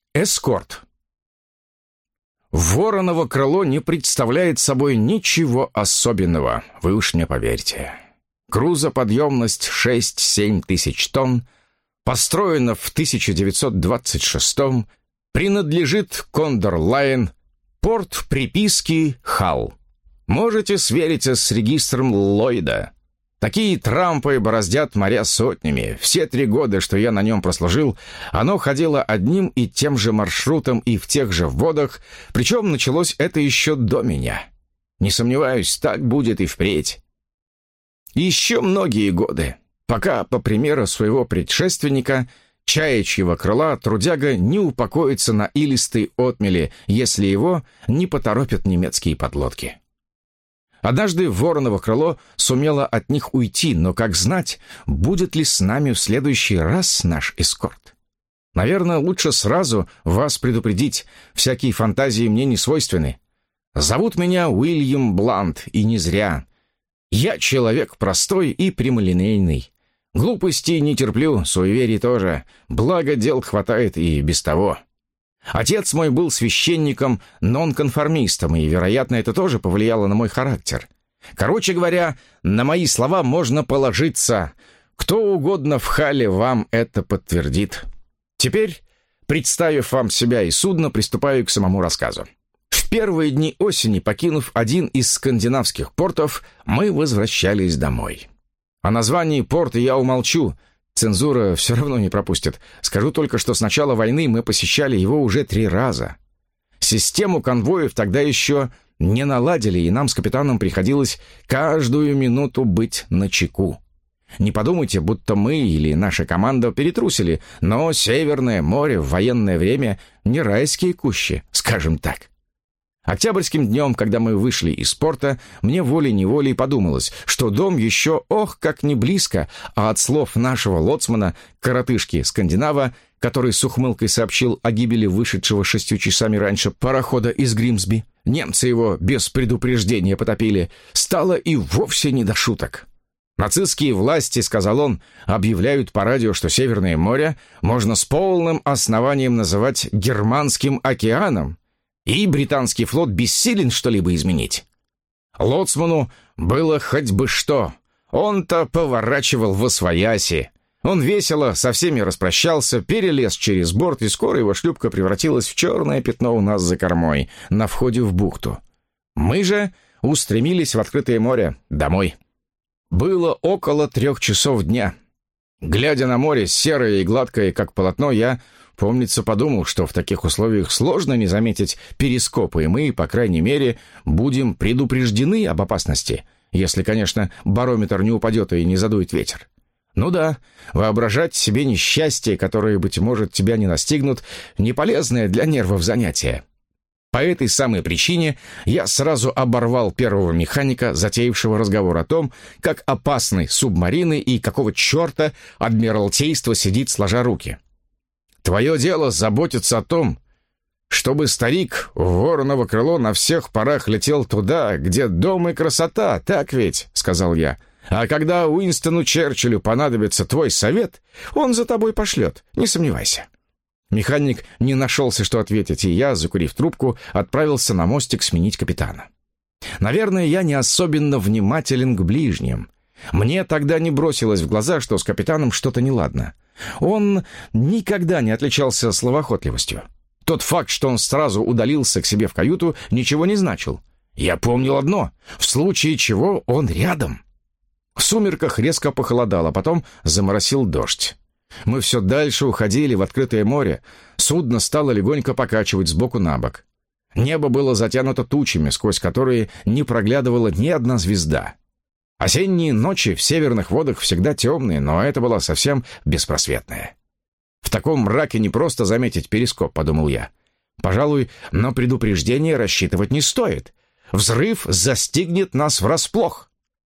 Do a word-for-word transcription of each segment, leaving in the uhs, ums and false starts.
Эскорт. Вороново крыло не представляет собой ничего особенного, вы уж мне поверьте. Грузоподъемность шесть-семь тысяч тонн, построено в тысяча девятьсот двадцать шестом, принадлежит Кондор Лайн, порт приписки Халл. Можете свериться с регистром Ллойда. Такие трампы бороздят моря сотнями. Все три года, что я на нем прослужил, оно ходило одним и тем же маршрутом и в тех же водах, причем началось это еще до меня. Не сомневаюсь, так будет и впредь. Еще многие годы, пока, по примеру своего предшественника, чаячьего крыла, трудяга не упокоится на илистой отмели, если его не поторопят немецкие подлодки. Однажды Вороново крыло сумело от них уйти, но как знать, будет ли с нами в следующий раз наш эскорт? Наверное, лучше сразу вас предупредить, всякие фантазии мне не свойственны. Зовут меня Уильям Блант, и не зря. Я человек простой и прямолинейный. Глупостей не терплю, суеверий тоже, благо дел хватает и без того. Отец мой был священником-нонконформистом, и, вероятно, это тоже повлияло на мой характер. Короче говоря, на мои слова можно положиться. Кто угодно в Халле вам это подтвердит. Теперь, представив вам себя и судно, приступаю к самому рассказу. В первые дни осени, покинув один из скандинавских портов, мы возвращались домой. О названии порта я умолчу, цензура все равно не пропустит. Скажу только, что с начала войны мы посещали его уже три раза. Систему конвоев тогда еще не наладили, и нам с капитаном приходилось каждую минуту быть начеку. Не подумайте, будто мы или наша команда перетрусили, но Северное море в военное время не райские кущи, скажем так. Октябрьским днем, когда мы вышли из порта, мне волей-неволей подумалось, что дом еще ох как не близко, а от слов нашего лоцмана, коротышки-скандинава, который с ухмылкой сообщил о гибели вышедшего шестью часами раньше парохода из Гримсби, немцы его без предупреждения потопили, стало и вовсе не до шуток. Нацистские власти, сказал он, объявляют по радио, что Северное море можно с полным основанием называть Германским океаном, и британский флот бессилен что-либо изменить. Лоцману было хоть бы что. Он-то поворачивал восвояси. Он весело со всеми распрощался, перелез через борт, и скоро его шлюпка превратилась в черное пятно у нас за кормой, на входе в бухту. Мы же устремились в открытое море, домой. Было около трех часов дня. Глядя на море, серое и гладкое, как полотно, я... Помнится, подумал, что в таких условиях сложно не заметить перископы, и мы, по крайней мере, будем предупреждены об опасности, если, конечно, барометр не упадет и не задует ветер. Ну да, воображать себе несчастье, которое, быть может, тебя не настигнут, не полезное для нервов занятие. По этой самой причине я сразу оборвал первого механика, затеявшего разговор о том, как опасны субмарины и какого черта адмиралтейство сидит сложа руки. Твое дело заботиться о том, чтобы старик в Вороново крыло на всех парах летел туда, где дом и красота, так ведь, — сказал я. А когда Уинстону Черчиллю понадобится твой совет, он за тобой пошлет, не сомневайся. Механик не нашелся, что ответить, и я, закурив трубку, отправился на мостик сменить капитана. Наверное, я не особенно внимателен к ближним. Мне тогда не бросилось в глаза, что с капитаном что-то неладно. Он никогда не отличался словоохотливостью. Тот факт, что он сразу удалился к себе в каюту, ничего не значил. Я помнил одно — в случае чего он рядом. В сумерках резко похолодало, потом заморосил дождь. Мы все дальше уходили в открытое море, судно стало легонько покачивать сбоку на бок. Небо было затянуто тучами, сквозь которые не проглядывала ни одна звезда. Осенние ночи в северных водах всегда темные, но это была совсем беспросветная. В таком мраке не просто заметить перископ, подумал я. Пожалуй, на предупреждение рассчитывать не стоит. Взрыв застигнет нас врасплох.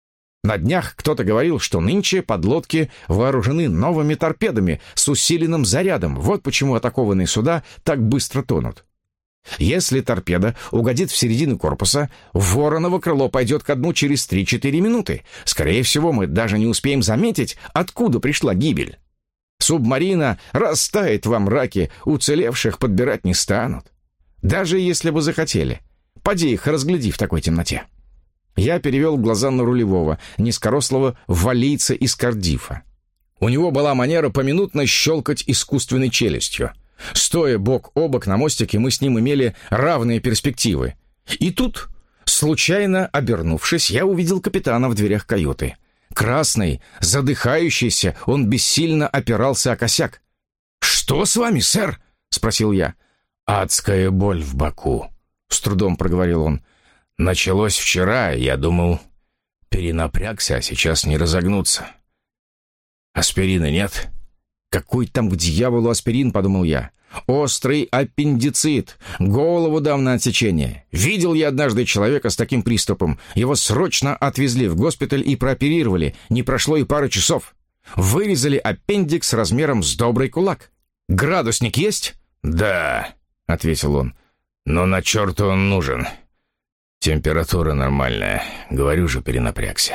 На днях кто-то говорил, что нынче подлодки вооружены новыми торпедами с усиленным зарядом. Вот почему атакованные суда так быстро тонут. Если торпеда угодит в середину корпуса, Вороново крыло пойдет ко дну через три-четыре минуты. Скорее всего, мы даже не успеем заметить, откуда пришла гибель. Субмарина растает во мраке, уцелевших подбирать не станут. Даже если бы захотели. Поди их разгляди в такой темноте. Я перевел глаза на рулевого, низкорослого валийца из Кардифа. У него была манера поминутно щелкать искусственной челюстью. Стоя бок о бок на мостике, мы с ним имели равные перспективы. И тут, случайно обернувшись, я увидел капитана в дверях каюты. Красный, задыхающийся, он бессильно опирался о косяк. «Что с вами, сэр?» — спросил я. «Адская боль в боку», — с трудом проговорил он. «Началось вчера, я думал, перенапрягся, а сейчас не разогнуться. Аспирина нет?» «Какой там к дьяволу аспирин?» — подумал я. «Острый аппендицит, голову дам на отсечение. Видел я однажды человека с таким приступом. Его срочно отвезли в госпиталь и прооперировали. Не прошло и пары часов. Вырезали аппендикс размером с добрый кулак. Градусник есть?» «Да», — ответил он. «Но на черту он нужен. Температура нормальная. Говорю же, перенапрягся.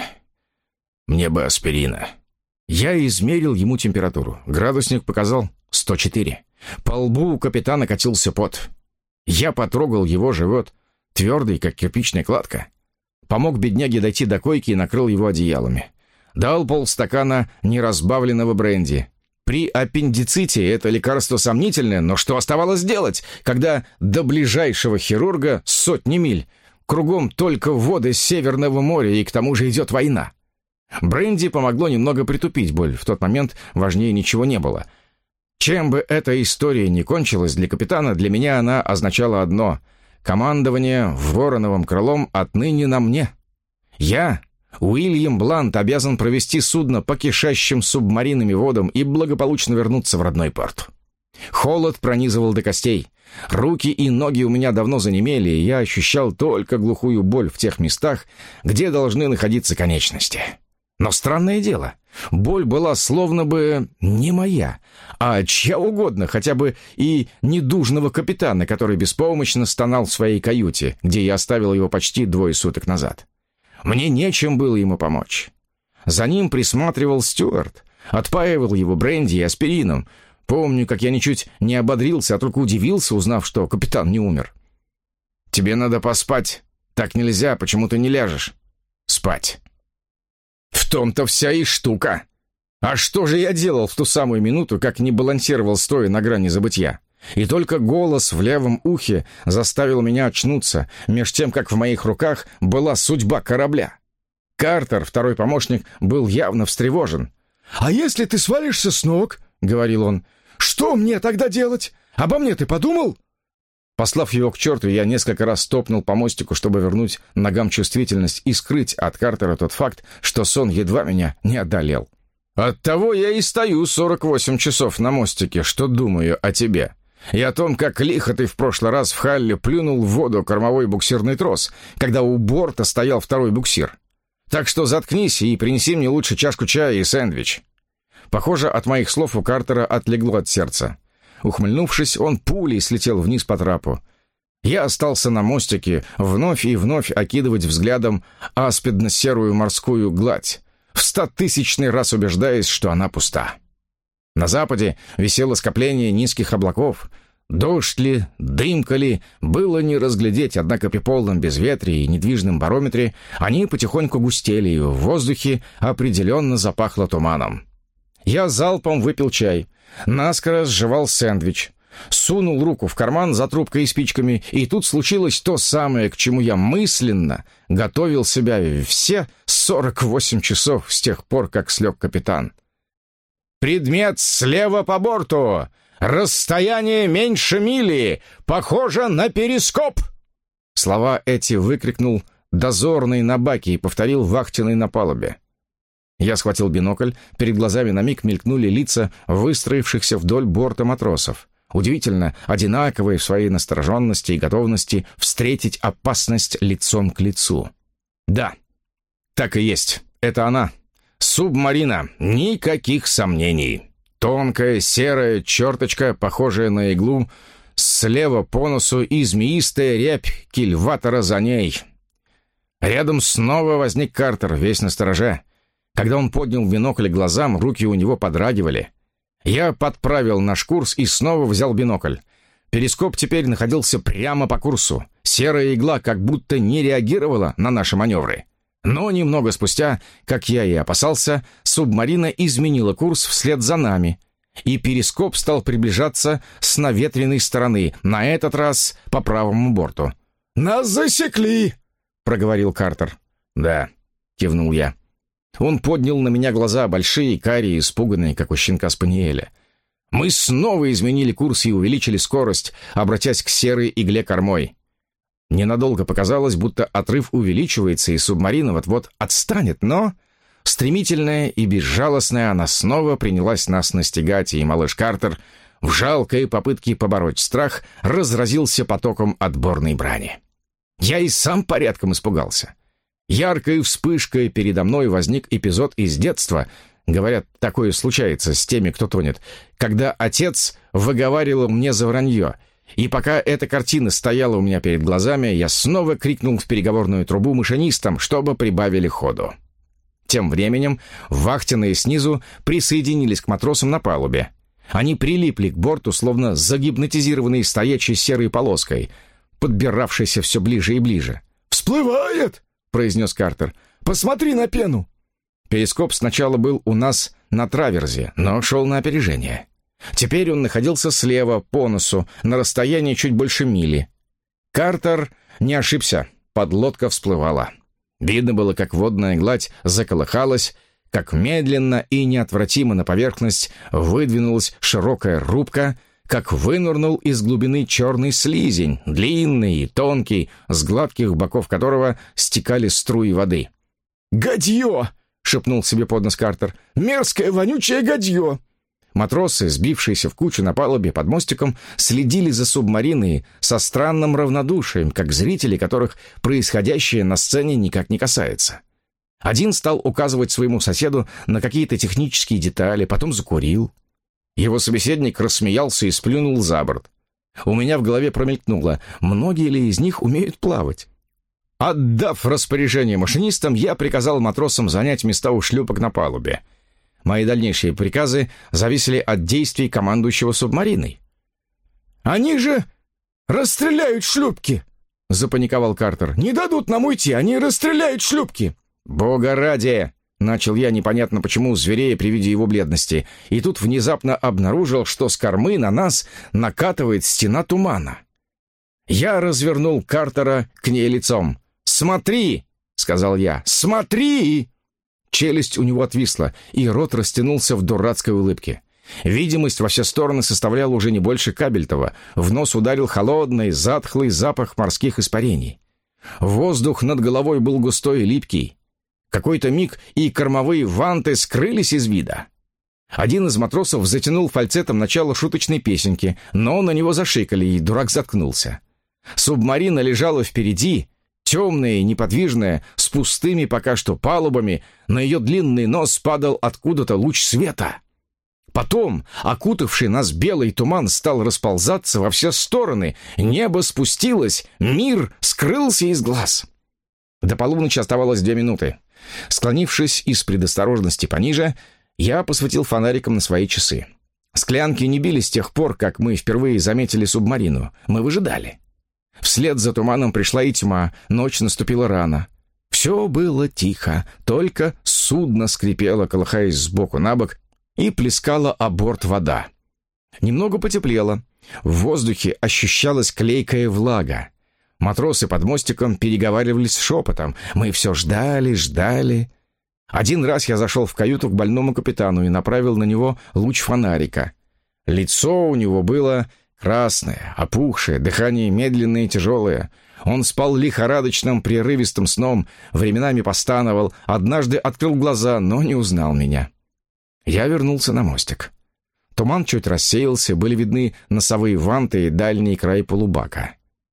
Мне бы аспирина». Я измерил ему температуру. Градусник показал сто четыре. По лбу у капитана катился пот. Я потрогал его живот, твердый, как кирпичная кладка. Помог бедняге дойти до койки и накрыл его одеялами. Дал полстакана неразбавленного бренди. При аппендиците это лекарство сомнительное, но что оставалось делать, когда до ближайшего хирурга сотни миль, кругом только воды Северного моря, и к тому же идет война? Бренди помогло немного притупить боль. В тот момент важнее ничего не было. Чем бы эта история ни кончилась для капитана, для меня она означала одно — командование Вороновым крылом отныне на мне. Я, Уильям Блант, обязан провести судно по кишащим субмаринами водам и благополучно вернуться в родной порт. Холод пронизывал до костей. Руки и ноги у меня давно занемели, и я ощущал только глухую боль в тех местах, где должны находиться конечности. Но странное дело, боль была словно бы не моя, а чья угодно, хотя бы и недужного капитана, который беспомощно стонал в своей каюте, где я оставил его почти двое суток назад. Мне нечем было ему помочь. За ним присматривал Стюарт, отпаивал его бренди и аспирином. Помню, как я ничуть не ободрился, а только удивился, узнав, что капитан не умер. «Тебе надо поспать. Так нельзя, почему ты не ляжешь?» «Спать». В том-то вся и штука. А что же я делал в ту самую минуту, как не балансировал стоя на грани забытья? И только голос в левом ухе заставил меня очнуться, меж тем, как в моих руках была судьба корабля. Картер, второй помощник, был явно встревожен. «А если ты свалишься с ног, — говорил он, — что мне тогда делать? Обо мне ты подумал?» Послав его к черту, я несколько раз топнул по мостику, чтобы вернуть ногам чувствительность и скрыть от Картера тот факт, что сон едва меня не одолел. «Оттого я и стою сорок восемь часов на мостике, что думаю о тебе. И о том, как лихо ты в прошлый раз в Халле плюнул в воду кормовой буксирный трос, когда у борта стоял второй буксир. Так что заткнись и принеси мне лучше чашку чая и сэндвич». Похоже, от моих слов у Картера отлегло от сердца. Ухмыльнувшись, он пулей слетел вниз по трапу. Я остался на мостике, вновь и вновь окидывать взглядом аспидно-серую морскую гладь, в стотысячный раз убеждаясь, что она пуста. На западе висело скопление низких облаков. Дождь ли, дымка ли, было не разглядеть, однако при полном безветрии и недвижном барометре они потихоньку густели, и в воздухе определенно запахло туманом. Я залпом выпил чай, наскоро сживал сэндвич, сунул руку в карман за трубкой и спичками, и тут случилось то самое, к чему я мысленно готовил себя все сорок восемь часов с тех пор, как слег капитан. «Предмет слева по борту! Расстояние меньше мили! Похоже на перископ!» Слова эти выкрикнул дозорный на баке и повторил вахтенный на палубе. Я схватил бинокль, перед глазами на миг мелькнули лица выстроившихся вдоль борта матросов. Удивительно, одинаковые в своей настороженности и готовности встретить опасность лицом к лицу. Да, так и есть, это она. Субмарина, никаких сомнений. Тонкая серая черточка, похожая на иглу, слева по носу и змеистая рябь кильватора за ней. Рядом снова возник Картер, весь настороже. Когда он поднял бинокль к глазам, руки у него подрагивали. Я подправил наш курс и снова взял бинокль. Перископ теперь находился прямо по курсу. Серая игла как будто не реагировала на наши маневры. Но немного спустя, как я и опасался, субмарина изменила курс вслед за нами, и перископ стал приближаться с наветренной стороны, на этот раз по правому борту. «Нас засекли!» — проговорил Картер. «Да», — кивнул я. Он поднял на меня глаза, большие, карие, испуганные, как у щенка спаниеля. Мы снова изменили курс и увеличили скорость, обратясь к серой игле кормой. Ненадолго показалось, будто отрыв увеличивается, и субмарина вот-вот отстанет, но... Стремительная и безжалостная она снова принялась нас настигать, и малыш Картер в жалкой попытке побороть страх разразился потоком отборной брани. Я и сам порядком испугался. Яркой вспышкой передо мной возник эпизод из детства. Говорят, такое случается с теми, кто тонет, когда отец выговаривал мне за вранье. И пока эта картина стояла у меня перед глазами, я снова крикнул в переговорную трубу машинистам, чтобы прибавили ходу. Тем временем вахтенные снизу присоединились к матросам на палубе. Они прилипли к борту, словно загипнотизированные стоячей серой полоской, подбиравшейся все ближе и ближе. «Всплывает!» — произнес Картер. «Посмотри на пену!» Перископ сначала был у нас на траверзе, но шел на опережение. Теперь он находился слева, по носу, на расстоянии чуть больше мили. Картер не ошибся, подлодка всплывала. Видно было, как водная гладь заколыхалась, как медленно и неотвратимо на поверхность выдвинулась широкая рубка, как вынырнул из глубины черный слизень, длинный и тонкий, с гладких боков которого стекали струи воды. «Гадье!» — шепнул себе под нос Картер. «Мерзкое, вонючее гадье!» Матросы, сбившиеся в кучу на палубе под мостиком, следили за субмариной со странным равнодушием, как зрители, которых происходящее на сцене никак не касается. Один стал указывать своему соседу на какие-то технические детали, потом закурил. Его собеседник рассмеялся и сплюнул за борт. У меня в голове промелькнуло, многие ли из них умеют плавать. Отдав распоряжение машинистам, я приказал матросам занять места у шлюпок на палубе. Мои дальнейшие приказы зависели от действий командующего субмариной. «Они же расстреляют шлюпки!» — запаниковал Картер. «Не дадут нам уйти, они расстреляют шлюпки!» «Бога ради!» — начал я, непонятно почему, зверея при виде его бледности, и тут внезапно обнаружил, что с кормы на нас накатывает стена тумана. Я развернул Картера к ней лицом. «Смотри!» — сказал я. «Смотри!» Челюсть у него отвисла, и рот растянулся в дурацкой улыбке. Видимость во все стороны составляла уже не больше кабельтова. В нос ударил холодный, затхлый запах морских испарений. Воздух над головой был густой и липкий. Какой-то миг, и кормовые ванты скрылись из вида. Один из матросов затянул фальцетом начало шуточной песенки, но на него зашикали, и дурак заткнулся. Субмарина лежала впереди, темная и неподвижная, с пустыми пока что палубами, на ее длинный нос падал откуда-то луч света. Потом, окутавший нас белый туман стал расползаться во все стороны, небо спустилось, мир скрылся из глаз. До полуночи оставалось две минуты. Склонившись из предосторожности пониже, я посветил фонариком на свои часы. Склянки не били с тех пор, как мы впервые заметили субмарину. Мы выжидали. Вслед за туманом пришла и тьма, ночь наступила рано. Все было тихо, только судно скрипело, колыхаясь сбоку на бок, и плескала о борт вода. Немного потеплело. В воздухе ощущалась клейкая влага. Матросы под мостиком переговаривались шепотом. Мы все ждали, ждали. Один раз я зашел в каюту к больному капитану и направил на него луч фонарика. Лицо у него было красное, опухшее, дыхание медленное и тяжелое. Он спал лихорадочным, прерывистым сном, временами постановал, однажды открыл глаза, но не узнал меня. Я вернулся на мостик. Туман чуть рассеялся, были видны носовые ванты и дальний край полубака.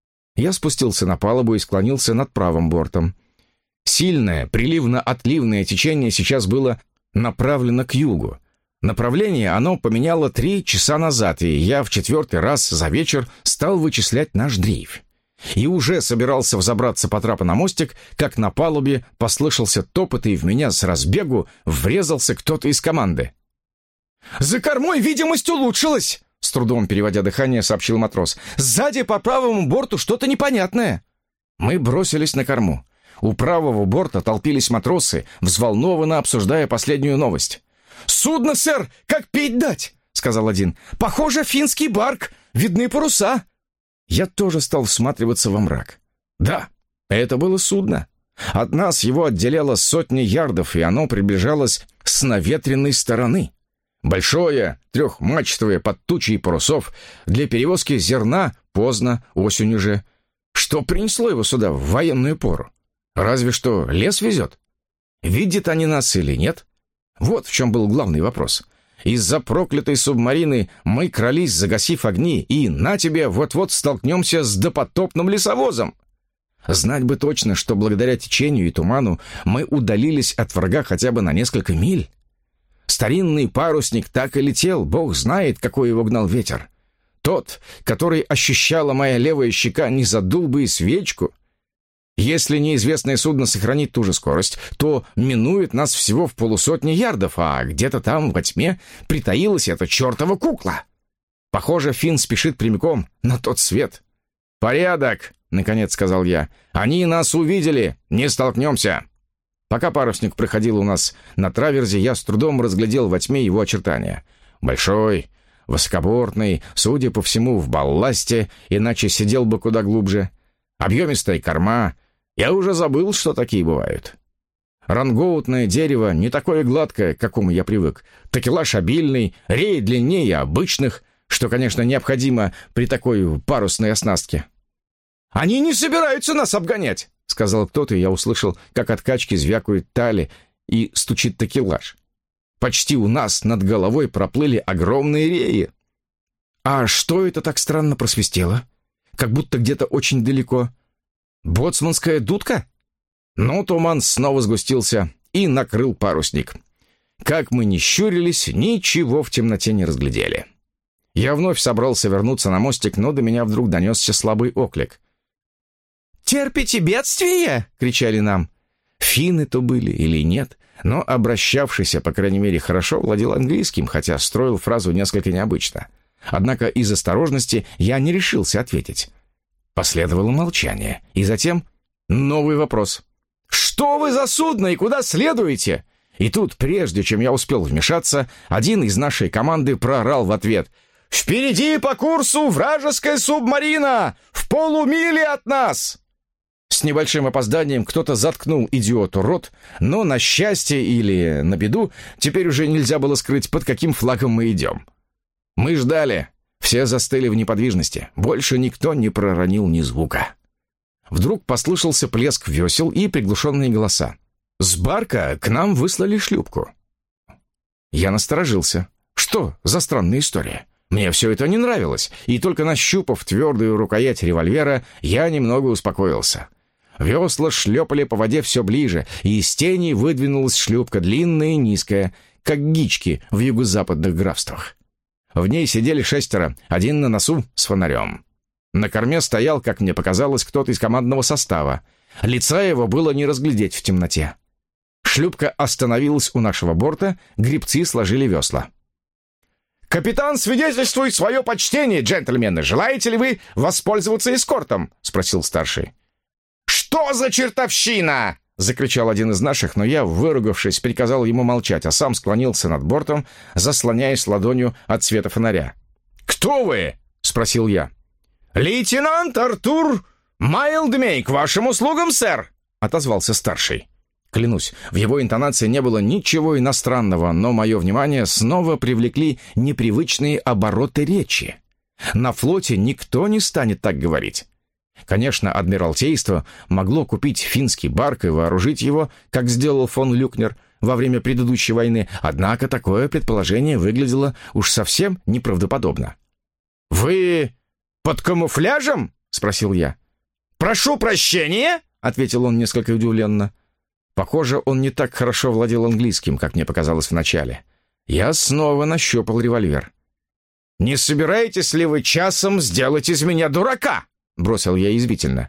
Я спустился на палубу и склонился над правым бортом. Сильное, приливно-отливное течение сейчас было направлено к югу. Направление оно поменяло три часа назад, и я в четвертый раз за вечер стал вычислять наш дрейф. И уже собирался взобраться по трапу на мостик, как на палубе послышался топот, и в меня с разбегу врезался кто-то из команды. «За кормой видимость улучшилась!» С трудом переводя дыхание, сообщил матрос. «Сзади по правому борту что-то непонятное!» Мы бросились на корму. У правого борта толпились матросы, взволнованно обсуждая последнюю новость. «Судно, сэр, как пить дать!» — сказал один. «Похоже, финский барк! Видны паруса!» Я тоже стал всматриваться во мрак. Да, это было судно. От нас его отделяло сотни ярдов, и оно приближалось с наветренной стороны. Большое, трехмачтовое, под тучей парусов, для перевозки зерна поздно, осенью же. Что принесло его сюда в военную пору? Разве что лес везет. Видят они нас или нет? Вот в чем был главный вопрос. Из-за проклятой субмарины мы крались, загасив огни, и на тебе вот-вот столкнемся с допотопным лесовозом. Знать бы точно, что благодаря течению и туману мы удалились от врага хотя бы на несколько миль. Старинный парусник так и летел, бог знает, какой его гнал ветер. Тот, который ощущала моя левая щека, не задул бы и свечку. Если неизвестное судно сохранит ту же скорость, то минует нас всего в полусотни ярдов, а где-то там во тьме притаилась эта чертова кукла. Похоже, Финн спешит прямиком на тот свет. «Порядок!» — наконец сказал я. «Они нас увидели! Не столкнемся!» Пока парусник проходил у нас на траверзе, я с трудом разглядел во тьме его очертания. Большой, высокобортный, судя по всему, в балласте, иначе сидел бы куда глубже. Объемистая корма. Я уже забыл, что такие бывают. Рангоутное дерево не такое гладкое, к какому я привык. Такелаж обильный, реи длиннее обычных, что, конечно, необходимо при такой парусной оснастке. «Они не собираются нас обгонять!» — сказал кто-то, и я услышал, как от качки звякают тали и стучит такелаж. Почти у нас над головой проплыли огромные реи. А что это так странно просвистело? Как будто где-то очень далеко. Боцманская дудка? Но туман снова сгустился и накрыл парусник. Как мы ни щурились, ничего в темноте не разглядели. Я вновь собрался вернуться на мостик, но до меня вдруг донесся слабый оклик. «Терпите бедствие?» — кричали нам. Финны то были или нет, но обращавшийся, по крайней мере, хорошо владел английским, хотя строил фразу несколько необычно. Однако из осторожности я не решился ответить. Последовало молчание, и затем новый вопрос. «Что вы за судно и куда следуете?» И тут, прежде чем я успел вмешаться, один из нашей команды проорал в ответ: «Впереди по курсу вражеская субмарина! В полумиле от нас!» С небольшим опозданием кто-то заткнул идиоту рот, но на счастье или на беду теперь уже нельзя было скрыть, под каким флагом мы идем. Мы ждали. Все застыли в неподвижности. Больше никто не проронил ни звука. Вдруг послышался плеск весел и приглушенные голоса. С барка к нам выслали шлюпку. Я насторожился. Что за странная история? Мне все это не нравилось, и только нащупав твердую рукоять револьвера, я немного успокоился. Весла шлепали по воде все ближе, и из тени выдвинулась шлюпка, длинная и низкая, как гички в юго-западных графствах. В ней сидели шестеро, один на носу с фонарем. На корме стоял, как мне показалось, кто-то из командного состава. Лица его было не разглядеть в темноте. Шлюпка остановилась у нашего борта, гребцы сложили весла. «Капитан свидетельствует свое почтение, джентльмены. Желаете ли вы воспользоваться эскортом?» — спросил старший. «Что за чертовщина?» — закричал один из наших, но я, выругавшись, приказал ему молчать, а сам склонился над бортом, заслоняясь ладонью от света фонаря. «Кто вы?» — спросил я. «Лейтенант Артур Майлдмей, к вашим услугам, сэр!» — отозвался старший. Клянусь, в его интонации не было ничего иностранного, но мое внимание снова привлекли непривычные обороты речи. На флоте никто не станет так говорить. Конечно, Адмиралтейство могло купить финский барк и вооружить его, как сделал фон Люкнер во время предыдущей войны, однако такое предположение выглядело уж совсем неправдоподобно. «Вы под камуфляжем?» — спросил я. «Прошу прощения?» — ответил он несколько удивленно. Похоже, он не так хорошо владел английским, как мне показалось вначале. Я снова нащупал револьвер. «Не собираетесь ли вы часом сделать из меня дурака?» — бросил я язвительно.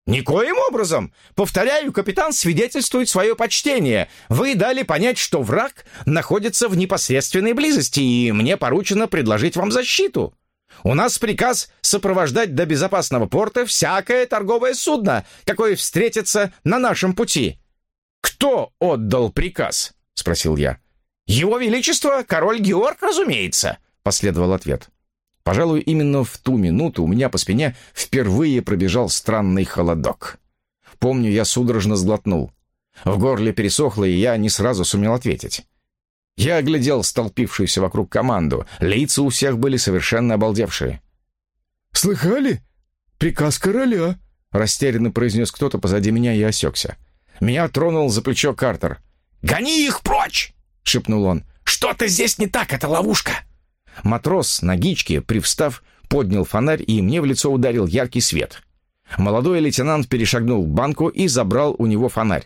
«Никоим образом! Повторяю, капитан свидетельствует свое почтение. Вы дали понять, что враг находится в непосредственной близости, и мне поручено предложить вам защиту. У нас приказ сопровождать до безопасного порта всякое торговое судно, какое встретится на нашем пути». «Кто отдал приказ?» — спросил я. «Его Величество, король Георг, разумеется», — последовал ответ. Пожалуй, именно в ту минуту у меня по спине впервые пробежал странный холодок. Помню, я судорожно сглотнул. В горле пересохло, и я не сразу сумел ответить. Я оглядел столпившуюся вокруг команду. Лица у всех были совершенно обалдевшие. «Слыхали? Приказ короля», — растерянно произнес кто-то позади меня и осекся. Меня тронул за плечо Картер. «Гони их прочь!» — шепнул он. «Что-то здесь не так, это ловушка!» Матрос на гичке, привстав, поднял фонарь, и мне в лицо ударил яркий свет. Молодой лейтенант перешагнул к банку и забрал у него фонарь.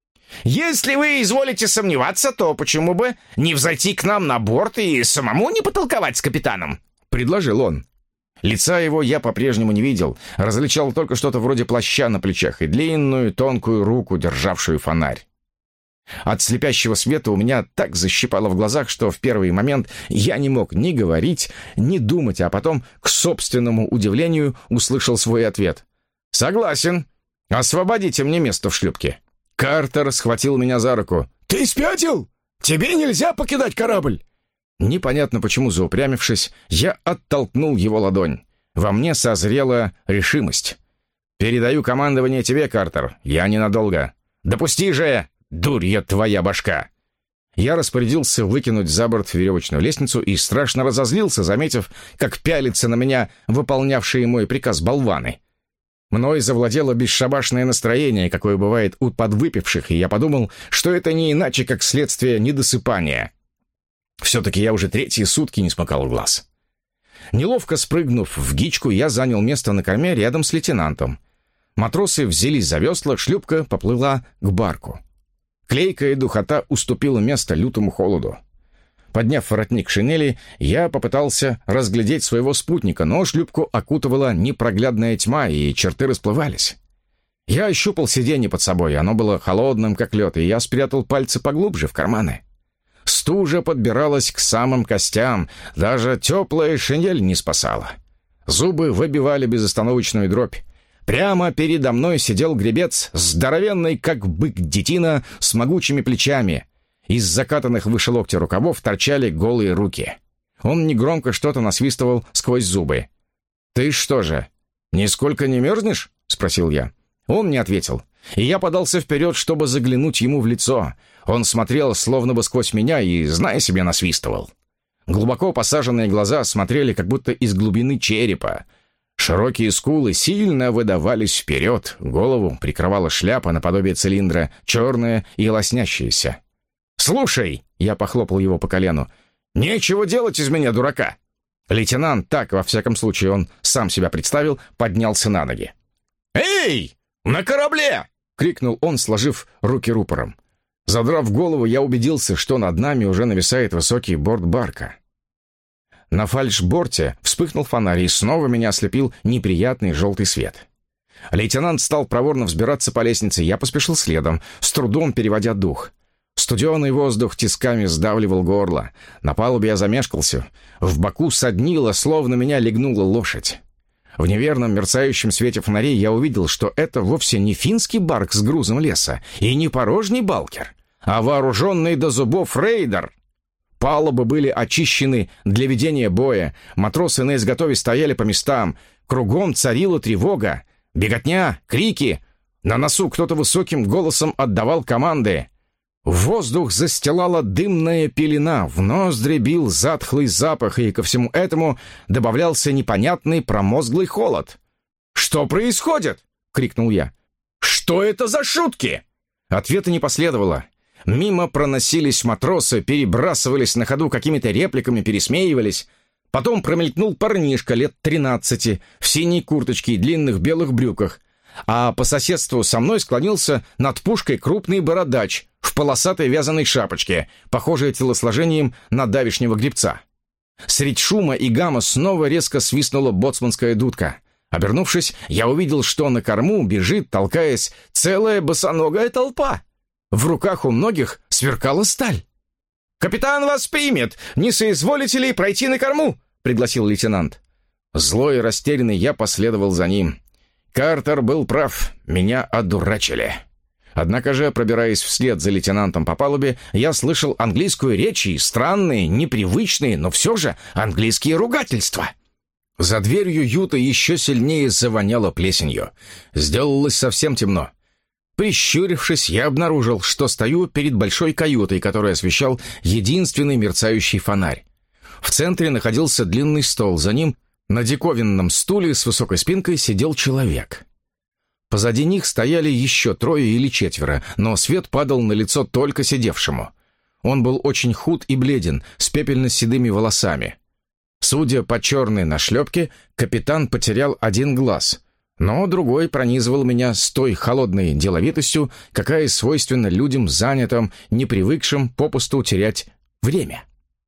«Если вы изволите сомневаться, то почему бы не взойти к нам на борт и самому не потолковать с капитаном?» — предложил он. Лица его я по-прежнему не видел, различал только что-то вроде плаща на плечах и длинную тонкую руку, державшую фонарь. От слепящего света у меня так защипало в глазах, что в первый момент я не мог ни говорить, ни думать, а потом, к собственному удивлению, услышал свой ответ. «Согласен. Освободите мне место в шлюпке». Картер схватил меня за руку. «Ты спятил? Тебе нельзя покидать корабль!» Непонятно почему, заупрямившись, я оттолкнул его ладонь. Во мне созрела решимость. «Передаю командование тебе, Картер. Я ненадолго. Допусти же, дурья твоя башка!» Я распорядился выкинуть за борт веревочную лестницу и страшно разозлился, заметив, как пялятся на меня выполнявшие мой приказ болваны. Мной завладело бесшабашное настроение, какое бывает у подвыпивших, и я подумал, что это не иначе, как следствие недосыпания. Все-таки я уже третьи сутки не смыкал глаз. Неловко спрыгнув в гичку, я занял место на корме рядом с лейтенантом. Матросы взялись за весла, шлюпка поплыла к барку. Клейкая духота уступила место лютому холоду. Подняв воротник шинели, я попытался разглядеть своего спутника, но шлюпку окутывала непроглядная тьма, и черты расплывались. Я ощупал сиденье под собой, оно было холодным, как лед, и я спрятал пальцы поглубже в карманы. Стужа подбиралась к самым костям, даже теплая шинель не спасала. Зубы выбивали безостановочную дробь. Прямо передо мной сидел гребец, здоровенный, как бык детина, с могучими плечами. Из закатанных выше локтя рукавов торчали голые руки. Он негромко что-то насвистывал сквозь зубы. «Ты что же, нисколько не мерзнешь?» — спросил я. Он не ответил, и я подался вперед, чтобы заглянуть ему в лицо. Он смотрел словно бы сквозь меня и, зная себе, насвистывал. Глубоко посаженные глаза смотрели как будто из глубины черепа. Широкие скулы сильно выдавались вперед, голову прикрывала шляпа наподобие цилиндра, черная и лоснящаяся. «Слушай!» — я похлопал его по колену. «Нечего делать из меня дурака!» Лейтенант, так, во всяком случае, он сам себя представил, поднялся на ноги. «Эй! На корабле!» — крикнул он, сложив руки рупором. Задрав голову, я убедился, что над нами уже нависает высокий борт барка. На фальшборте вспыхнул фонарь, и снова меня ослепил неприятный желтый свет. Лейтенант стал проворно взбираться по лестнице, я поспешил следом, с трудом переводя дух. Студеный воздух тисками сдавливал горло. На палубе я замешкался. В боку соднило, словно меня легнула лошадь. В неверном мерцающем свете фонарей я увидел, что это вовсе не финский барк с грузом леса и не порожний балкер, а вооруженный до зубов рейдер. Палубы были очищены для ведения боя, матросы на изготове стояли по местам, кругом царила тревога, беготня, крики. На носу кто-то высоким голосом отдавал команды. Воздух застилала дымная пелена, в ноздри бил затхлый запах, и ко всему этому добавлялся непонятный промозглый холод. «Что происходит?» — крикнул я. «Что это за шутки?» Ответа не последовало. Мимо проносились матросы, перебрасывались на ходу какими-то репликами, пересмеивались. Потом промелькнул парнишка лет тринадцати в синей курточке и длинных белых брюках, а по соседству со мной склонился над пушкой крупный бородач в полосатой вязаной шапочке, похожей телосложением на давешнего гребца. Средь шума и гамма снова резко свистнула боцманская дудка. Обернувшись, я увидел, что на корму бежит, толкаясь, целая босоногая толпа. В руках у многих сверкала сталь. «Капитан вас примет! Не соизволите ли пройти на корму?» — пригласил лейтенант. Злой и растерянный я последовал за ним. Картер был прав, меня одурачили. Однако же, пробираясь вслед за лейтенантом по палубе, я слышал английскую речь и странные, непривычные, но все же английские ругательства. За дверью юта еще сильнее завоняло плесенью. Сделалось совсем темно. Прищурившись, я обнаружил, что стою перед большой каютой, которую освещал единственный мерцающий фонарь. В центре находился длинный стол, за ним на диковинном стуле с высокой спинкой сидел человек. Позади них стояли еще трое или четверо, но свет падал на лицо только сидевшему. Он был очень худ и бледен, с пепельно-седыми волосами. Судя по черной нашлепке, капитан потерял один глаз, но другой пронизывал меня с той холодной деловитостью, какая свойственна людям, занятым, не привыкшим попусту терять время.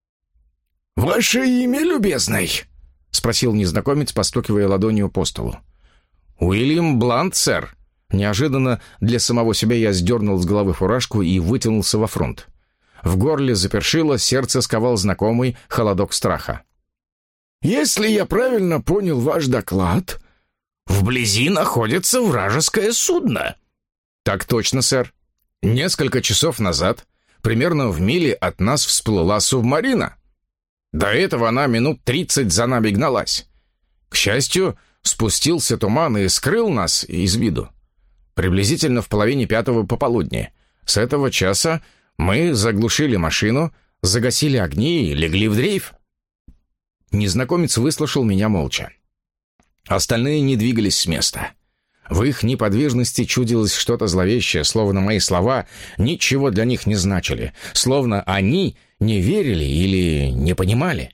«Ваше имя, любезный?» — спросил незнакомец, постукивая ладонью по столу. «Уильям Блант, сэр». Неожиданно для самого себя я сдернул с головы фуражку и вытянулся во фронт. В горле запершило, сердце сковал знакомый холодок страха. «Если я правильно понял ваш доклад, вблизи находится вражеское судно». «Так точно, сэр. Несколько часов назад, примерно в миле от нас всплыла субмарина. До этого она минут тридцать за нами гналась. К счастью, спустился туман и скрыл нас из виду. Приблизительно в половине пятого пополудни. С этого часа мы заглушили машину, загасили огни и легли в дрейф». Незнакомец выслушал меня молча. Остальные не двигались с места. В их неподвижности чудилось что-то зловещее, словно мои слова ничего для них не значили, словно они не верили или не понимали.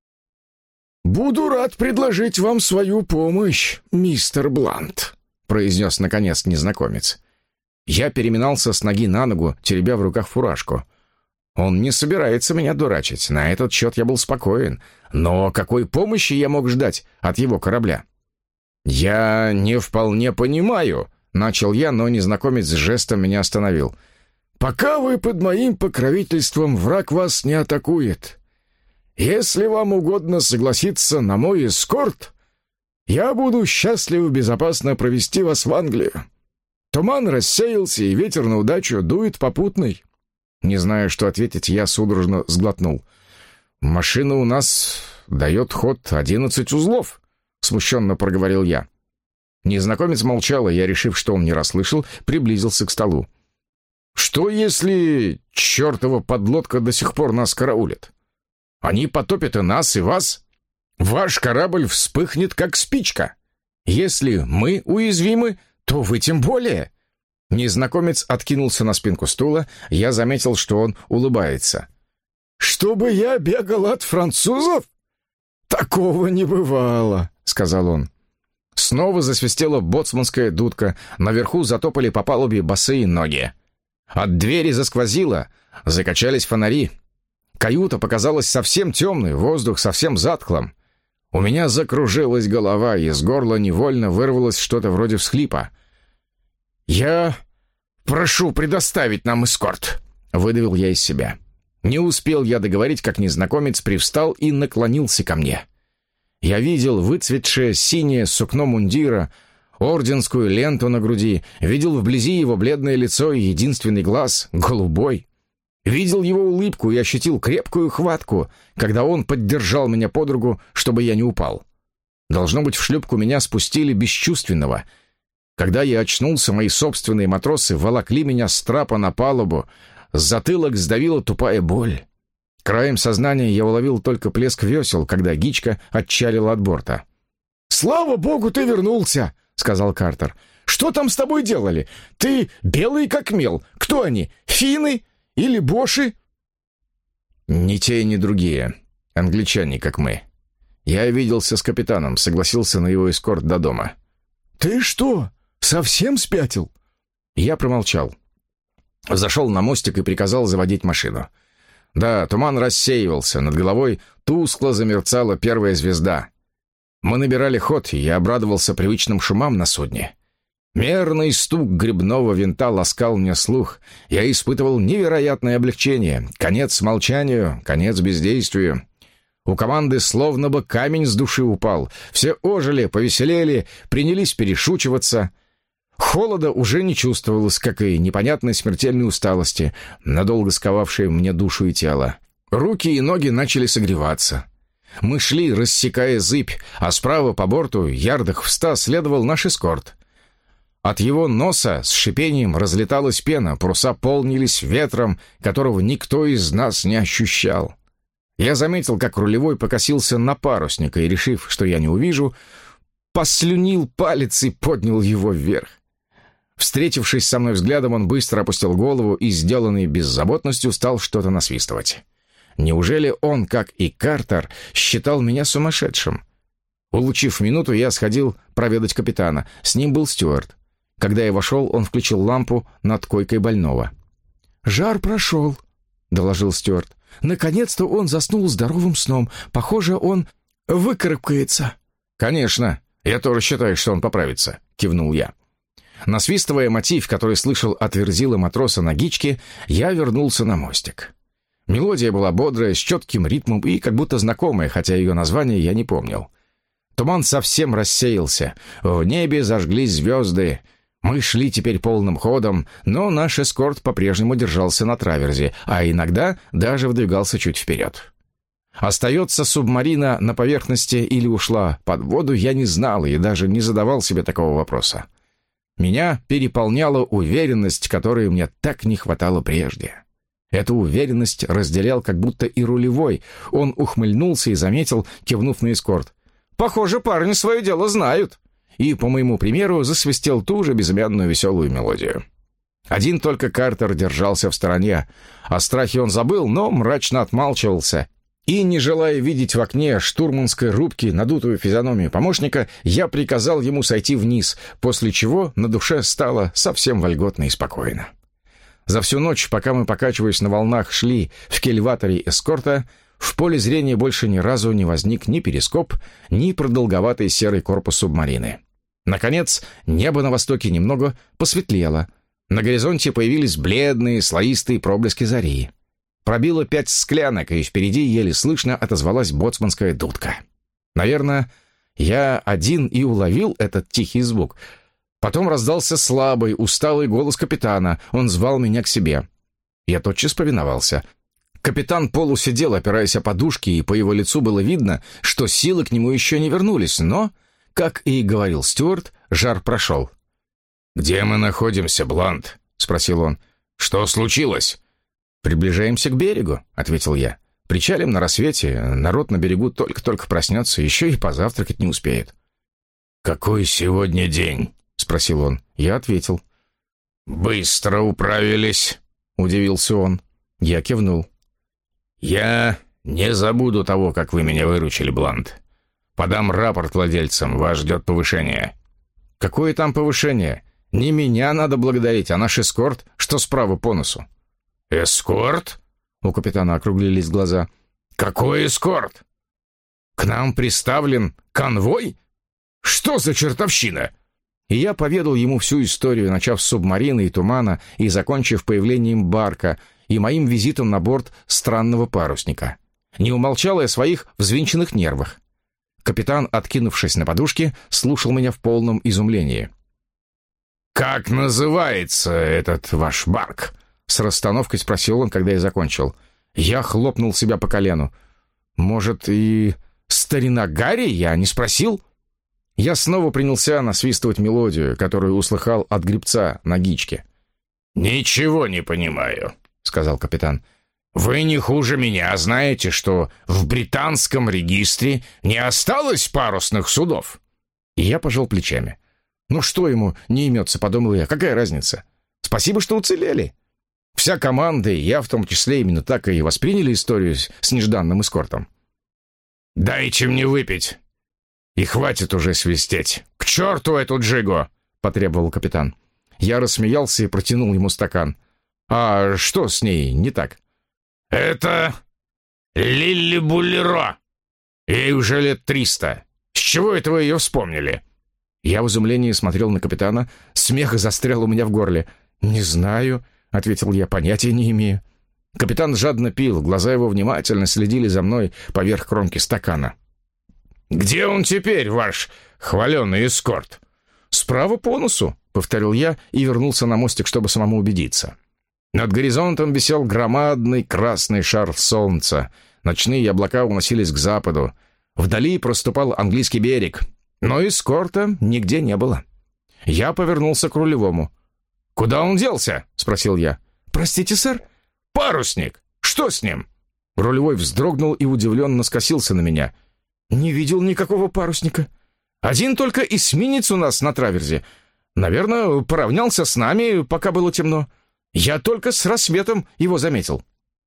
«Буду рад предложить вам свою помощь, мистер Блант», — произнес наконец незнакомец. Я переминался с ноги на ногу, теребя в руках фуражку. Он не собирается меня дурачить, на этот счет я был спокоен. Но какой помощи я мог ждать от его корабля? «Я не вполне понимаю», — начал я, но незнакомец жестом меня остановил. «Пока вы под моим покровительством, враг вас не атакует. Если вам угодно согласиться на мой эскорт, я буду счастлив безопасно провести вас в Англию. Туман рассеялся, и ветер на удачу дует попутный». Не зная, что ответить, я судорожно сглотнул. «Машина у нас дает ход одиннадцать узлов», — смущенно проговорил я. Незнакомец молчал, и я, решив, что он не расслышал, приблизился к столу. «Что, если чертова подлодка до сих пор нас караулит? Они потопят и нас, и вас. Ваш корабль вспыхнет, как спичка. Если мы уязвимы, то вы тем более». Незнакомец откинулся на спинку стула, я заметил, что он улыбается. «Чтобы я бегал от французов? Такого не бывало», — сказал он. Снова засвистела боцманская дудка, наверху затопали по палубе босые ноги. От двери засквозило, закачались фонари. Каюта показалась совсем темной, воздух совсем затхлым. У меня закружилась голова, и из горла невольно вырвалось что-то вроде всхлипа. «Я прошу предоставить нам эскорт», — выдавил я из себя. Не успел я договорить, как незнакомец привстал и наклонился ко мне. Я видел выцветшее синее сукно мундира, орденскую ленту на груди, видел вблизи его бледное лицо и единственный глаз — голубой. Видел его улыбку и ощутил крепкую хватку, когда он поддержал меня под руку, чтобы я не упал. Должно быть, в шлюпку меня спустили бесчувственного. Когда я очнулся, мои собственные матросы волокли меня с трапа на палубу, затылок сдавила тупая боль. Краем сознания я уловил только плеск весел, когда гичка отчалила от борта. «Слава богу, ты вернулся!» — сказал Картер. «Что там с тобой делали? Ты белый как мел. Кто они? Финны или боши?» «Ни те, ни другие. Англичане, как мы. Я виделся с капитаном, согласился на его эскорт до дома». «Ты что, совсем спятил?» Я промолчал. Зашел на мостик и приказал заводить машину. Да, туман рассеивался, над головой тускло замерцала первая звезда. Мы набирали ход, и я обрадовался привычным шумам на судне. Мерный стук гребного винта ласкал мне слух. Я испытывал невероятное облегчение. Конец молчанию, конец бездействию. У команды словно бы камень с души упал. Все ожили, повеселели, принялись перешучиваться. Холода уже не чувствовалось, как и непонятной смертельной усталости, надолго сковавшей мне душу и тело. Руки и ноги начали согреваться. Мы шли, рассекая зыбь, а справа по борту, ярдах в ста, следовал наш эскорт. От его носа с шипением разлеталась пена, паруса полнились ветром, которого никто из нас не ощущал. Я заметил, как рулевой покосился на парусника и, решив, что я не увижу, послюнил палец и поднял его вверх. Встретившись со мной взглядом, он быстро опустил голову и, сделанный беззаботностью, стал что-то насвистывать. Неужели он, как и Картер, считал меня сумасшедшим? Улучив минуту, я сходил проведать капитана. С ним был Стюарт. Когда я вошел, он включил лампу над койкой больного. «Жар прошел», — доложил Стюарт. «Наконец-то он заснул здоровым сном. Похоже, он выкарабкается». «Конечно. Я тоже считаю, что он поправится», — кивнул я. Насвистывая мотив, который слышал от Верзила матроса на гичке, я вернулся на мостик. Мелодия была бодрая, с четким ритмом и как будто знакомая, хотя ее название я не помнил. Туман совсем рассеялся. В небе зажглись звезды. Мы шли теперь полным ходом, но наш эскорт по-прежнему держался на траверзе, а иногда даже выдвигался чуть вперед. Остается субмарина на поверхности или ушла под воду, я не знал и даже не задавал себе такого вопроса. Меня переполняла уверенность, которой мне так не хватало прежде. Эту уверенность разделял как будто и рулевой. Он ухмыльнулся и заметил, кивнув на эскорт: «Похоже, парни свое дело знают», и, по моему примеру, засвистел ту же безымянную веселую мелодию. Один только Картер держался в стороне. О страхе он забыл, но мрачно отмалчивался. И, не желая видеть в окне штурманской рубки надутую физиономию помощника, я приказал ему сойти вниз, после чего на душе стало совсем вольготно и спокойно. За всю ночь, пока мы, покачиваясь на волнах, шли в кильваторе эскорта, в поле зрения больше ни разу не возник ни перископ, ни продолговатый серый корпус субмарины. Наконец, небо на востоке немного посветлело. На горизонте появились бледные, слоистые проблески зари. Пробило пять склянок, и впереди еле слышно отозвалась боцманская дудка. Наверное, я один и уловил этот тихий звук. Потом раздался слабый, усталый голос капитана. Он звал меня к себе. Я тотчас повиновался. Капитан полусидел, опираясь о подушки, и по его лицу было видно, что силы к нему еще не вернулись, но, как и говорил Стюарт, жар прошел. «Где мы находимся, Блант?» — спросил он. «Что случилось?» «Приближаемся к берегу», — ответил я. «Причалим на рассвете, народ на берегу только-только проснется, еще и позавтракать не успеет». «Какой сегодня день?» — спросил он. Я ответил. «Быстро управились», — удивился он. Я кивнул. «Я не забуду того, как вы меня выручили, Блант. Подам рапорт владельцам, вас ждет повышение». «Какое там повышение? Не меня надо благодарить, а наш эскорт, что справа по носу». «Эскорт?» — у капитана округлились глаза. «Какой эскорт? К нам приставлен конвой? Что за чертовщина?» И я поведал ему всю историю, начав с субмарины и тумана и закончив появлением барка и моим визитом на борт странного парусника. Не умолчал я о своих взвинченных нервах. Капитан, откинувшись на подушке, слушал меня в полном изумлении. «Как называется этот ваш барк?» — с расстановкой спросил он, когда я закончил. Я хлопнул себя по колену. «Может, и старина Гарри? Я не спросил?» Я снова принялся насвистывать мелодию, которую услыхал от гребца на гичке. «Ничего не понимаю», — сказал капитан. «Вы не хуже меня знаете, что в британском регистре не осталось парусных судов?» И я пожал плечами. «Ну что ему не имется», — подумал я, — «какая разница? Спасибо, что уцелели». Вся команда, и я в том числе, именно так и восприняли историю с нежданным эскортом. «Дайте мне выпить. И хватит уже свистеть. К черту эту джигу!» — потребовал капитан. Я рассмеялся и протянул ему стакан. «А что с ней не так?» «Это Лилли Буллеро. Ей уже лет триста. С чего это вы ее вспомнили?» Я в изумлении смотрел на капитана, смех застрял у меня в горле. «Не знаю», — ответил я, — «понятия не имею». Капитан жадно пил, глаза его внимательно следили за мной поверх кромки стакана. «Где он теперь, ваш хваленый эскорт?» «Справа по носу», — повторил я и вернулся на мостик, чтобы самому убедиться. Над горизонтом висел громадный красный шар солнца. Ночные облака уносились к западу. Вдали проступал английский берег, но эскорта нигде не было. Я повернулся к рулевому. «Куда он делся?» — спросил я. «Простите, сэр?» «Парусник! Что с ним?» Рулевой вздрогнул и удивленно скосился на меня. «Не видел никакого парусника. Один только эсминец у нас на траверзе. Наверное, поравнялся с нами, пока было темно. Я только с рассветом его заметил».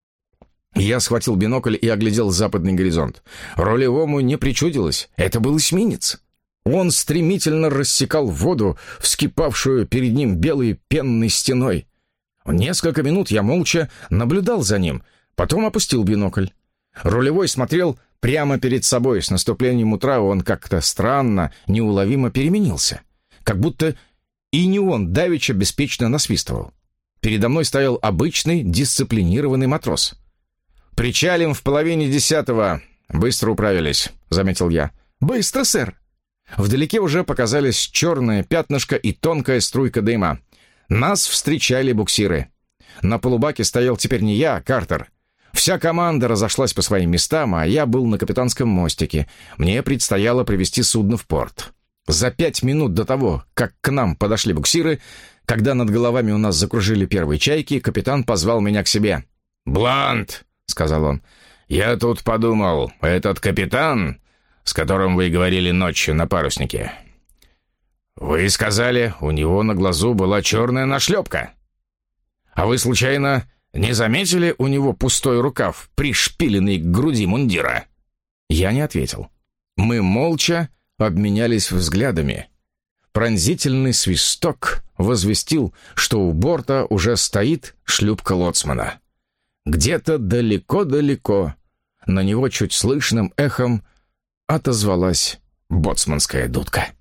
Я схватил бинокль и оглядел западный горизонт. Рулевому не причудилось. Это был эсминец. Он стремительно рассекал воду, вскипавшую перед ним белой пенной стеной. Несколько минут я молча наблюдал за ним, потом опустил бинокль. Рулевой смотрел прямо перед собой. С наступлением утра он как-то странно, неуловимо переменился. Как будто и не он давеча беспечно насвистывал. Передо мной стоял обычный дисциплинированный матрос. «Причалим в половине десятого. Быстро управились», — заметил я. «Быстро, сэр». Вдалеке уже показались черное пятнышко и тонкая струйка дыма. Нас встречали буксиры. На полубаке стоял теперь не я, а Картер. Вся команда разошлась по своим местам, а я был на капитанском мостике. Мне предстояло привести судно в порт. За пять минут до того, как к нам подошли буксиры, когда над головами у нас закружили первые чайки, капитан позвал меня к себе. «Блант», — сказал он, — «я тут подумал, этот капитан, с которым вы говорили ночью на паруснике, вы сказали, у него на глазу была черная нашлепка. А вы, случайно, не заметили у него пустой рукав, пришпиленный к груди мундира?» Я не ответил. Мы молча обменялись взглядами. Пронзительный свисток возвестил, что у борта уже стоит шлюпка лоцмана. Где-то далеко-далеко на него чуть слышным эхом отозвалась боцманская дудка.